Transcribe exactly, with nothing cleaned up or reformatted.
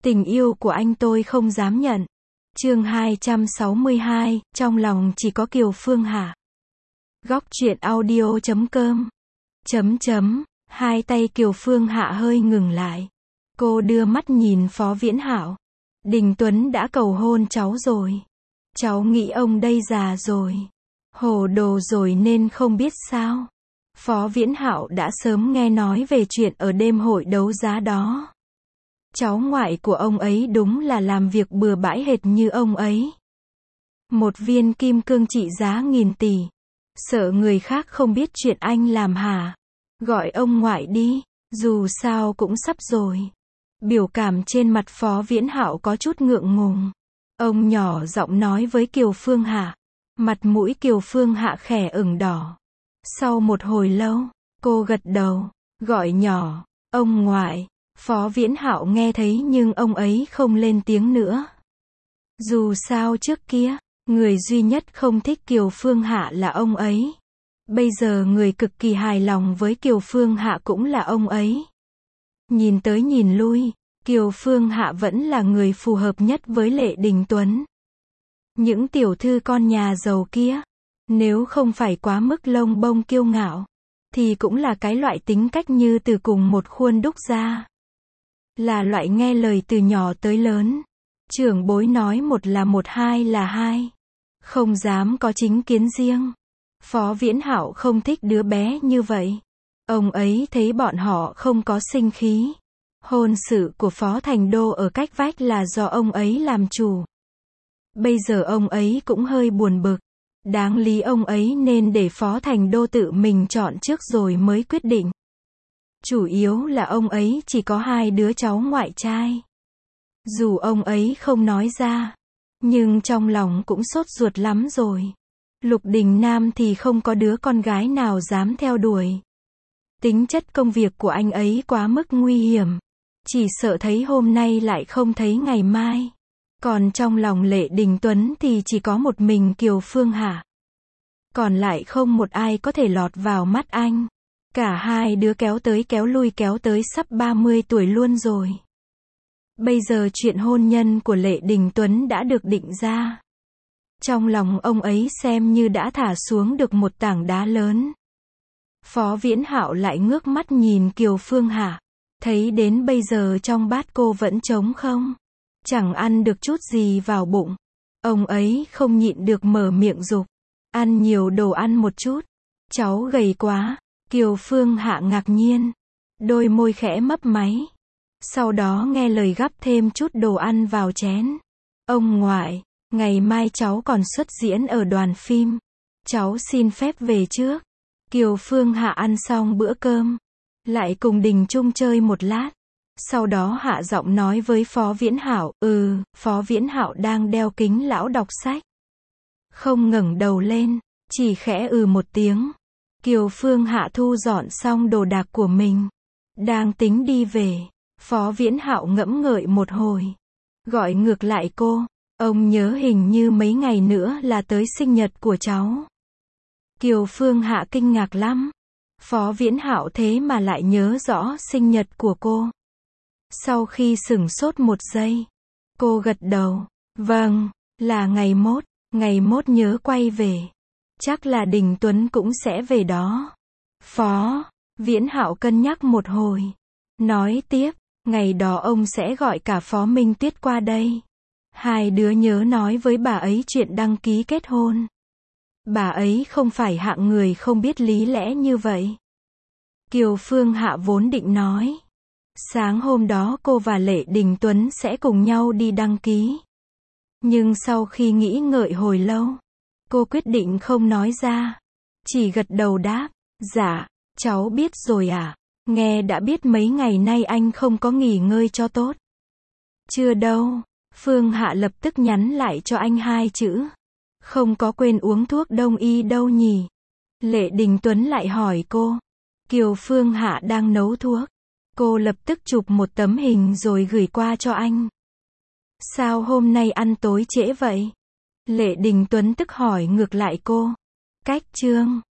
Tình yêu của anh tôi không dám nhận. Chương hai trăm sáu mươi hai, trong lòng chỉ có Kiều Phương Hạ. Góc truyện audio chấm com. Chấm chấm, hai tay Kiều Phương Hạ hơi ngừng lại. Cô đưa mắt nhìn Phó Viễn Hạo. Đình Tuấn đã cầu hôn cháu rồi. Cháu nghĩ ông đây già rồi. Hồ đồ rồi nên không biết sao. Phó Viễn Hạo đã sớm nghe nói về chuyện ở đêm hội đấu giá đó. Cháu ngoại của ông ấy đúng là làm việc bừa bãi hệt như ông ấy. Một viên kim cương trị giá nghìn tỷ. Sợ người khác không biết chuyện anh làm hả? Gọi ông ngoại đi, dù sao cũng sắp rồi. Biểu cảm trên mặt Phó Viễn Hạo có chút ngượng ngùng. Ông nhỏ giọng nói với Kiều Phương Hạ. Mặt mũi Kiều Phương Hạ khẽ ửng đỏ. Sau một hồi lâu, cô gật đầu, gọi nhỏ, ông ngoại. Phó Viễn Hạo nghe thấy nhưng ông ấy không lên tiếng nữa. Dù sao trước kia, người duy nhất không thích Kiều Phương Hạ là ông ấy. Bây giờ người cực kỳ hài lòng với Kiều Phương Hạ cũng là ông ấy. Nhìn tới nhìn lui, Kiều Phương Hạ vẫn là người phù hợp nhất với Lệ Đình Tuấn. Những tiểu thư con nhà giàu kia, nếu không phải quá mức lông bông kiêu ngạo, thì cũng là cái loại tính cách như từ cùng một khuôn đúc ra. Là loại nghe lời từ nhỏ tới lớn. Trưởng bối nói một là một, hai là hai. Không dám có chính kiến riêng. Phó Viễn Hạo không thích đứa bé như vậy. Ông ấy thấy bọn họ không có sinh khí. Hôn sự của Phó Thành Đô ở cách vách là do ông ấy làm chủ. Bây giờ ông ấy cũng hơi buồn bực. Đáng lý ông ấy nên để Phó Thành Đô tự mình chọn trước rồi mới quyết định. Chủ yếu là ông ấy chỉ có hai đứa cháu ngoại trai. Dù ông ấy không nói ra, nhưng trong lòng cũng sốt ruột lắm rồi. Lục Đình Nam thì không có đứa con gái nào dám theo đuổi. Tính chất công việc của anh ấy quá mức nguy hiểm. Chỉ sợ thấy hôm nay lại không thấy ngày mai. Còn trong lòng Lệ Đình Tuấn thì chỉ có một mình Kiều Phương Hạ. Còn lại không một ai có thể lọt vào mắt anh. Cả hai đứa kéo tới kéo lui kéo tới sắp ba mươi tuổi luôn rồi. Bây giờ chuyện hôn nhân của Lệ Đình Tuấn đã được định ra. Trong lòng ông ấy xem như đã thả xuống được một tảng đá lớn. Phó Viễn Hạo lại ngước mắt nhìn Kiều Phương Hạ. Thấy đến bây giờ trong bát cô vẫn trống không. Chẳng ăn được chút gì vào bụng. Ông ấy không nhịn được mở miệng giục. Ăn nhiều đồ ăn một chút. Cháu gầy quá. Kiều Phương Hạ ngạc nhiên. Đôi môi khẽ mấp máy. Sau đó nghe lời gắp thêm chút đồ ăn vào chén. Ông ngoại, ngày mai cháu còn xuất diễn ở đoàn phim. Cháu xin phép về trước. Kiều Phương Hạ ăn xong bữa cơm. Lại cùng Đình Trung chơi một lát. Sau đó hạ giọng nói với Phó Viễn Hạo. Ừ, Phó Viễn Hạo đang đeo kính lão đọc sách. Không ngẩng đầu lên, chỉ khẽ ừ một tiếng. Kiều Phương Hạ thu dọn xong đồ đạc của mình. Đang tính đi về. Phó Viễn Hạo ngẫm ngợi một hồi. Gọi ngược lại cô. Ông nhớ hình như mấy ngày nữa là tới sinh nhật của cháu. Kiều Phương Hạ kinh ngạc lắm. Phó Viễn Hạo thế mà lại nhớ rõ sinh nhật của cô. Sau khi sửng sốt một giây, cô gật đầu. Vâng, là ngày mốt. Ngày mốt nhớ quay về. Chắc là Đình Tuấn cũng sẽ về đó. Phó Viễn Hạo cân nhắc một hồi. Nói tiếp, ngày đó ông sẽ gọi cả Phó Minh Tuyết qua đây. Hai đứa nhớ nói với bà ấy chuyện đăng ký kết hôn. Bà ấy không phải hạng người không biết lý lẽ như vậy. Kiều Phương Hạ vốn định nói. Sáng hôm đó cô và Lệ Đình Tuấn sẽ cùng nhau đi đăng ký. Nhưng sau khi nghĩ ngợi hồi lâu, cô quyết định không nói ra. Chỉ gật đầu đáp. Dạ, cháu biết rồi à. Nghe đã biết mấy ngày nay anh không có nghỉ ngơi cho tốt. Chưa đâu. Phương Hạ lập tức nhắn lại cho anh hai chữ. Không có quên uống thuốc đông y đâu nhỉ. Lệ Đình Tuấn lại hỏi cô. Kiều Phương Hạ đang nấu thuốc. Cô lập tức chụp một tấm hình rồi gửi qua cho anh. Sao hôm nay ăn tối trễ vậy? Lệ Đình Tuấn tức hỏi ngược lại cô. Cách chương